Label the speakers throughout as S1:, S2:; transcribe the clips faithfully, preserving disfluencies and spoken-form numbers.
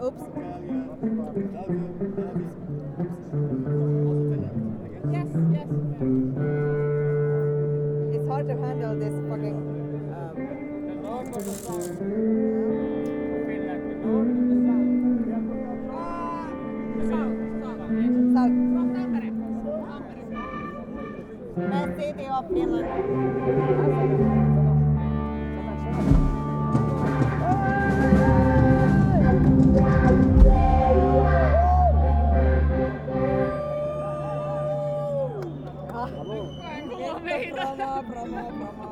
S1: Oops. Yes, yes. It's hard to handle this fucking. Um,
S2: the north of the south.
S1: Yeah.
S2: Finland, the north and the south.
S1: The south. South. From Tampere. Best city of Finland. Promo, promo, promo.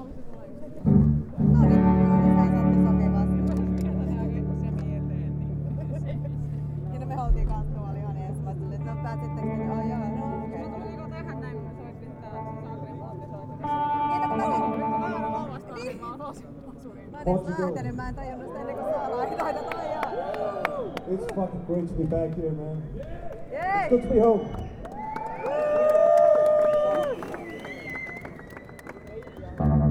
S1: No niin, no niin, sä sattui sopivasti. Ja no me oltiin kans tuolla ihan ees. Mä ajattelin, että no pääsittekö te? Ai jaa, no okei.
S3: Tuliko tehdä näin, kun se olisi pistää sakrimaattisesti?
S1: Niin, no mä
S3: Nyt
S1: pääsin.
S3: on vähän lavasta, niin mä oon osunut.
S1: Mä en edes lähtenyt, mä en tajunnut sitä ennen kuin sä aloit. Ai jaa.
S4: It's fucking great to be back here, man.
S1: Yay!
S4: It's good to be home.